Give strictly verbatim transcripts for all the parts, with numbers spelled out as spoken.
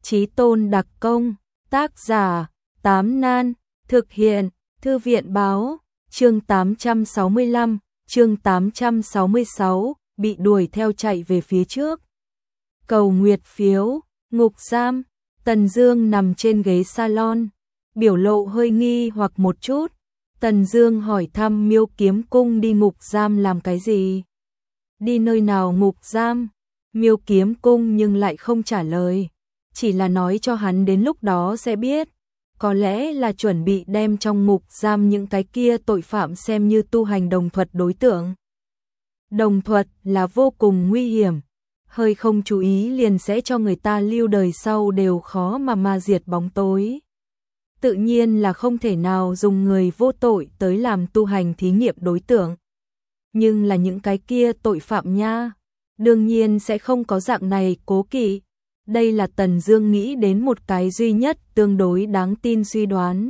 Chí tôn đặc công, tác giả, Tám Nan, thực hiện, Thư viện báo, chương tám trăm sáu mươi lăm, chương tám trăm sáu mươi sáu, bị đuổi theo chạy về phía trước. Cầu nguyệt phiếu, ngục giam, Tần Dương nằm trên ghế salon, biểu lộ hơi nghi hoặc một chút. Tần Dương hỏi thăm Miêu Kiếm Cung đi ngục giam làm cái gì? Đi nơi nào ngục giam? Miêu Kiếm Cung nhưng lại không trả lời, chỉ là nói cho hắn đến lúc đó sẽ biết. Có lẽ là chuẩn bị đem trong ngục giam những cái kia tội phạm xem như tu hành đồng thuật đối tượng. Đồng thuật là vô cùng nguy hiểm, hơi không chú ý liền sẽ cho người ta lưu đời sau đều khó mà ma diệt bóng tối. Tự nhiên là không thể nào dùng người vô tội tới làm tu hành thí nghiệm đối tượng. Nhưng là những cái kia tội phạm nha, đương nhiên sẽ không có dạng này cố kỵ. Đây là Tần Dương nghĩ đến một cái duy nhất tương đối đáng tin suy đoán.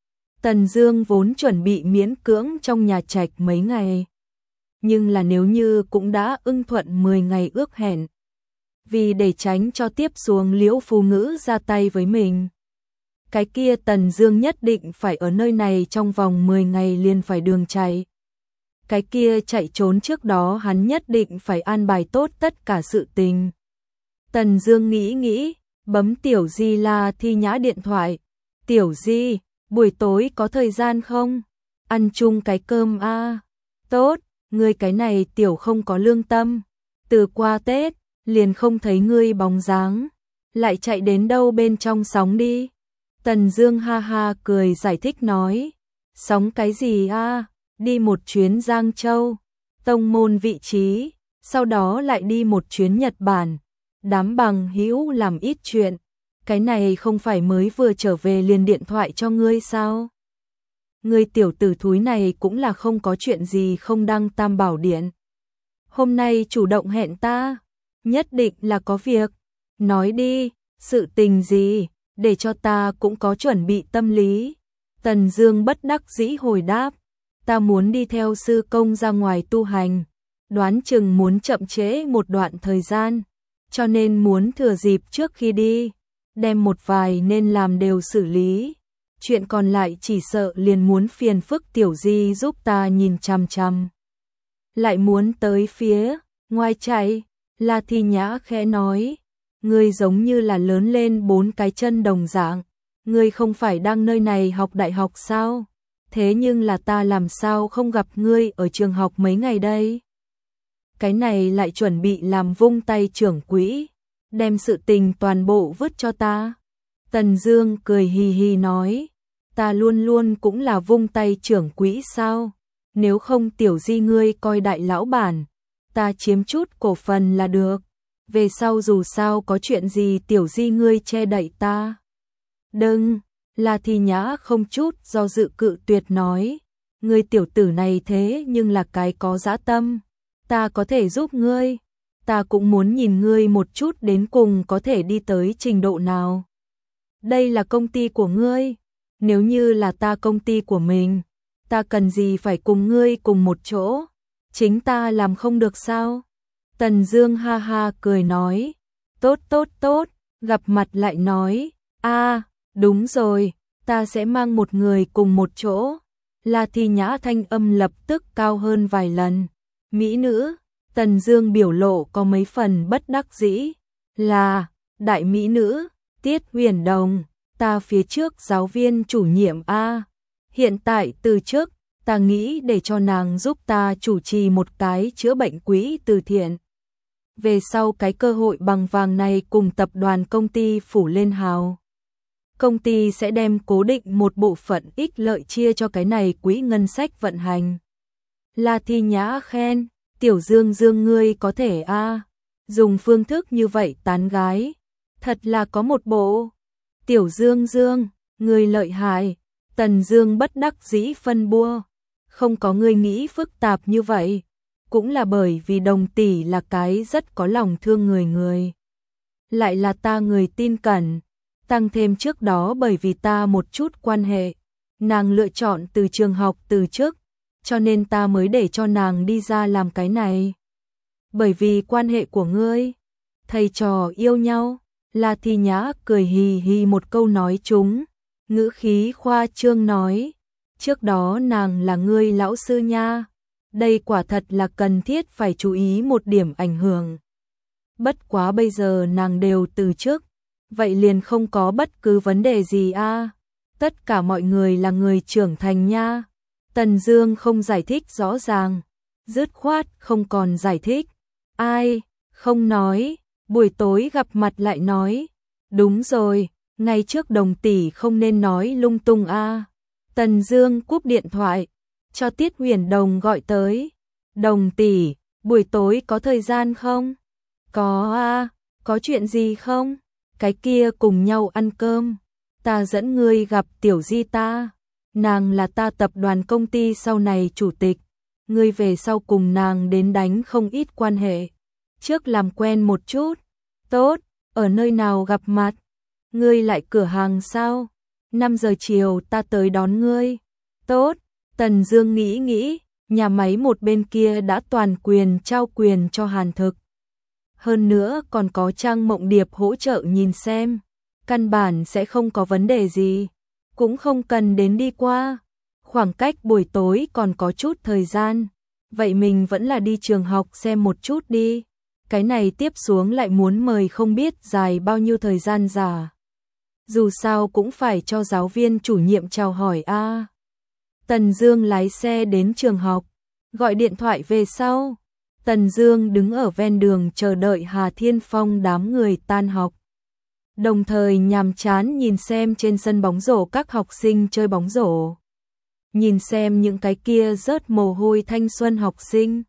Tần Dương vốn chuẩn bị miễn cưỡng trong nhà trạch mấy ngày, nhưng là nếu như cũng đã ưng thuận mười ngày ước hẹn, vì để tránh cho tiếp xuống Liễu Phù Ngữ ra tay với mình, cái kia Tần Dương nhất định phải ở nơi này trong vòng mười ngày liền phải đường chạy. Cái kia chạy trốn trước đó hắn nhất định phải an bài tốt tất cả sự tình. Tần Dương nghĩ nghĩ, bấm Tiểu Di La Thi Nhã điện thoại. Tiểu Di, buổi tối có thời gian không? Ăn chung cái cơm a. À? Tốt, ngươi cái này tiểu không có lương tâm. Từ qua Tết, liền không thấy ngươi bóng dáng. Lại chạy đến đâu bên trong sóng đi. Tần Dương ha ha cười giải thích nói. Sóng cái gì a? À? Đi một chuyến Giang Châu, tông môn vị trí, sau đó lại đi một chuyến Nhật Bản. Đám bằng hữu làm ít chuyện, cái này không phải mới vừa trở về liền điện thoại cho ngươi sao? Ngươi tiểu tử thúi này cũng là không có chuyện gì không đăng Tam Bảo Điện. Hôm nay chủ động hẹn ta, nhất định là có việc. Nói đi, sự tình gì, để cho ta cũng có chuẩn bị tâm lý. Tần Dương bất đắc dĩ hồi đáp, ta muốn đi theo sư công ra ngoài tu hành, đoán chừng muốn chậm trễ một đoạn thời gian. Cho nên muốn thừa dịp trước khi đi, đem một vài nên làm đều xử lý. Chuyện còn lại chỉ sợ liền muốn phiền phức Tiểu Di giúp ta nhìn chằm chằm. Lại muốn tới phía ngoài chạy, La Thi Nhã khẽ nói, ngươi giống như là lớn lên bốn cái chân đồng dạng, ngươi không phải đang nơi này học đại học sao? Thế nhưng là ta làm sao không gặp ngươi ở trường học mấy ngày đây? Cái này lại chuẩn bị làm vung tay trưởng quỹ, đem sự tình toàn bộ vứt cho ta. Tần Dương cười hì hì nói, ta luôn luôn cũng là vung tay trưởng quỹ sao? Nếu không Tiểu Di ngươi coi đại lão bản, ta chiếm chút cổ phần là được. Về sau dù sao có chuyện gì Tiểu Di ngươi che đậy ta. Đừng, La Thi Nhã không chút do dự cự tuyệt nói, ngươi tiểu tử này thế nhưng là cái có dã tâm. Ta có thể giúp ngươi, ta cũng muốn nhìn ngươi một chút đến cùng có thể đi tới trình độ nào. Đây là công ty của ngươi, nếu như là ta công ty của mình, ta cần gì phải cùng ngươi cùng một chỗ, chính ta làm không được sao? Tần Dương ha ha cười nói, tốt tốt tốt, gặp mặt lại nói, a, à, đúng rồi, ta sẽ mang một người cùng một chỗ. La Thi Nhã thanh âm lập tức cao hơn vài lần. Mỹ nữ, Tần Dương biểu lộ có mấy phần bất đắc dĩ, là, đại mỹ nữ, Tiết Huyền Đồng, ta phía trước giáo viên chủ nhiệm a, hiện tại từ chức, ta nghĩ để cho nàng giúp ta chủ trì một cái chữa bệnh quỹ từ thiện. Về sau cái cơ hội bằng vàng này cùng tập đoàn công ty phủ lên hào. Công ty sẽ đem cố định một bộ phận ích lợi chia cho cái này quỹ ngân sách vận hành. La Thi Nhã khen, Tiểu Dương Dương ngươi có thể a, à, dùng phương thức như vậy tán gái, thật là có một bộ. Tiểu Dương Dương, ngươi lợi hại. Tần Dương bất đắc dĩ phân bua, không có ngươi nghĩ phức tạp như vậy, cũng là bởi vì Đồng tỷ là cái rất có lòng thương người người. Lại là ta người tin cẩn, tăng thêm trước đó bởi vì ta một chút quan hệ, nàng lựa chọn từ trường học từ chức, cho nên ta mới để cho nàng đi ra làm cái này. Bởi vì quan hệ của ngươi, thầy trò yêu nhau, La Thi Nhã cười hì hì một câu nói trúng, ngữ khí khoa trương nói, trước đó nàng là ngươi lão sư nha, đây quả thật là cần thiết phải chú ý một điểm ảnh hưởng. Bất quá bây giờ nàng đều từ chức, vậy liền không có bất cứ vấn đề gì a. Tất cả mọi người là người trưởng thành nha. Tần Dương không giải thích rõ ràng, dứt khoát không còn giải thích. Ai, không nói, buổi tối gặp mặt lại nói. Đúng rồi, ngày trước Đồng tỷ không nên nói lung tung a. Tần Dương cúp điện thoại, cho Tiết Huyền Đồng gọi tới. Đồng tỷ, buổi tối có thời gian không? Có a, có chuyện gì không? Cái kia cùng nhau ăn cơm, ta dẫn ngươi gặp Tiểu Di ta. Nàng là ta tập đoàn công ty sau này chủ tịch, ngươi về sau cùng nàng đến đánh không ít quan hệ. Trước làm quen một chút. Tốt, ở nơi nào gặp mặt? Ngươi lại cửa hàng sao? năm giờ chiều ta tới đón ngươi. Tốt, Tần Dương nghĩ nghĩ, nhà máy một bên kia đã toàn quyền trao quyền cho Hàn Thực. Hơn nữa còn có Trang Mộng Điệp hỗ trợ nhìn xem, căn bản sẽ không có vấn đề gì, cũng không cần đến đi qua. Khoảng cách buổi tối còn có chút thời gian, vậy mình vẫn là đi trường học xem một chút đi. Cái này tiếp xuống lại muốn mời không biết dài bao nhiêu thời gian giả. Dù sao cũng phải cho giáo viên chủ nhiệm chào hỏi a. À. Tần Dương lái xe đến trường học, gọi điện thoại về sau. Tần Dương đứng ở ven đường chờ đợi Hà Thiên Phong đám người tan học. Đồng thời nhàm chán nhìn xem trên sân bóng rổ các học sinh chơi bóng rổ. Nhìn xem những cái kia rớt mồ hôi thanh xuân học sinh.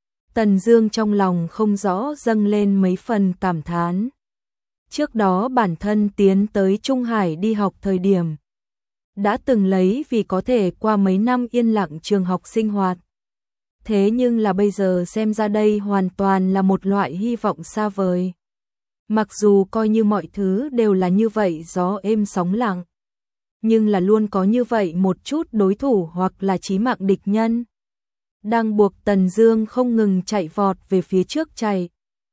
Tần Dương trong lòng không rõ dâng lên mấy phần cảm thán. Trước đó bản thân tiến tới Trung Hải đi học thời điểm, đã từng lấy vì có thể qua mấy năm yên lặng trường học sinh hoạt. Thế nhưng là bây giờ xem ra đây hoàn toàn là một loại hy vọng xa vời. Mặc dù coi như mọi thứ đều là như vậy gió êm sóng lặng, nhưng là luôn có như vậy một chút đối thủ hoặc là chí mạng địch nhân, đang buộc Tần Dương không ngừng chạy vọt về phía trước chạy.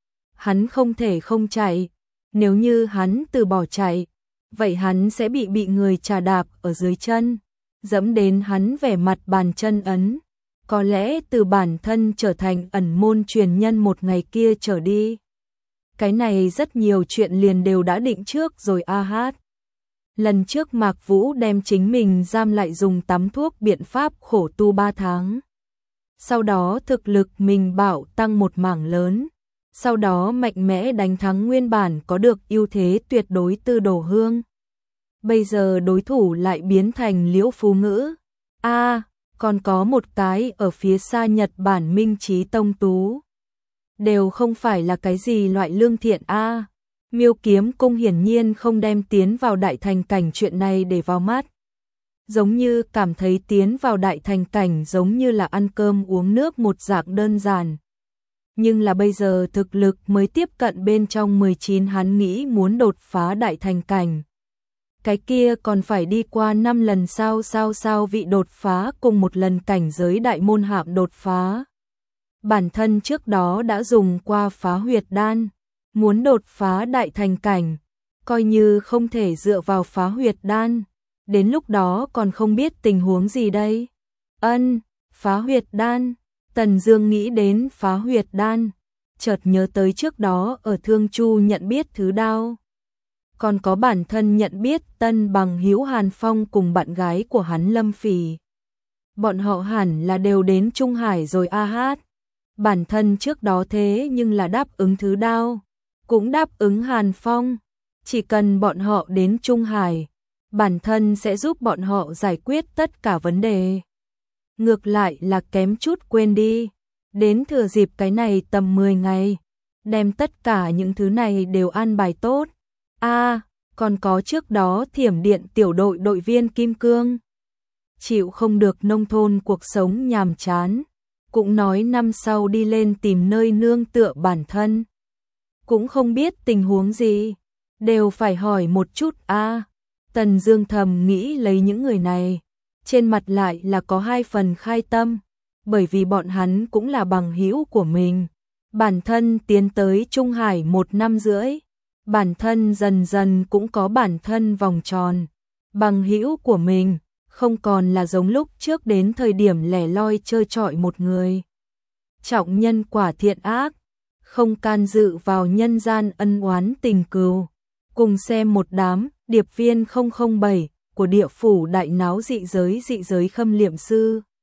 Hắn không thể không chạy, nếu như hắn từ bỏ chạy, vậy hắn sẽ bị bị người trà đạp ở dưới chân, dẫm đến hắn vẻ mặt bàn chân ấn. Có lẽ từ bản thân trở thành ẩn môn truyền nhân một ngày kia trở đi. Cái này rất nhiều chuyện liền đều đã định trước rồi a hát. Lần trước Mạc Vũ đem chính mình giam lại dùng tắm thuốc biện pháp khổ tu ba tháng. Sau đó thực lực mình bảo tăng một mảng lớn. Sau đó mạnh mẽ đánh thắng nguyên bản có được ưu thế tuyệt đối Tư Đồ Hương. Bây giờ đối thủ lại biến thành Liễu Phú Ngữ. A, à, còn có một cái ở phía xa Nhật Bản Minh Chí Tông Tú. Đều không phải là cái gì loại lương thiện a. À. Miêu Kiếm Cung hiển nhiên không đem tiến vào đại thành cảnh chuyện này để vào mắt. Giống như cảm thấy tiến vào đại thành cảnh giống như là ăn cơm uống nước một dạng đơn giản. Nhưng là bây giờ thực lực mới tiếp cận bên trong mười chín, hắn nghĩ muốn đột phá đại thành cảnh. Cái kia còn phải đi qua năm lần sao sao sao vị đột phá cùng một lần cảnh giới đại môn hạm đột phá. Bản thân trước đó đã dùng qua phá huyệt đan, muốn đột phá đại thành cảnh, coi như không thể dựa vào phá huyệt đan, đến lúc đó còn không biết tình huống gì đây. Ân, phá huyệt đan, Tần Dương nghĩ đến phá huyệt đan, chợt nhớ tới trước đó ở Thương Chu nhận biết thứ đao. Còn có bản thân nhận biết tân bằng hữu Hàn Phong cùng bạn gái của hắn Lâm Phỉ. Bọn họ hẳn là đều đến Trung Hải rồi a hát. Bản thân trước đó thế nhưng là đáp ứng thứ đao, cũng đáp ứng Hàn Phong. Chỉ cần bọn họ đến Trung Hải, bản thân sẽ giúp bọn họ giải quyết tất cả vấn đề. Ngược lại là kém chút quên đi, đến thừa dịp cái này tầm mười ngày, đem tất cả những thứ này đều an bài tốt. A, à, còn có trước đó Thiểm Điện tiểu đội đội viên Kim Cương. Chịu không được nông thôn cuộc sống nhàm chán, cũng nói năm sau đi lên tìm nơi nương tựa bản thân. Cũng không biết tình huống gì, đều phải hỏi một chút a. À, Tần Dương thầm nghĩ lấy những người này, trên mặt lại là có hai phần khai tâm, bởi vì bọn hắn cũng là bằng hữu của mình. Bản thân tiến tới Trung Hải một năm rưỡi, bản thân dần dần cũng có bản thân vòng tròn. Bằng hữu của mình, không còn là giống lúc trước đến thời điểm lẻ loi chơi trọi một người. Trọng nhân quả thiện ác, không can dự vào nhân gian ân oán tình cừu. Cùng xem một đám điệp viên không không bảy của địa phủ đại náo dị giới dị giới khâm liệm sư.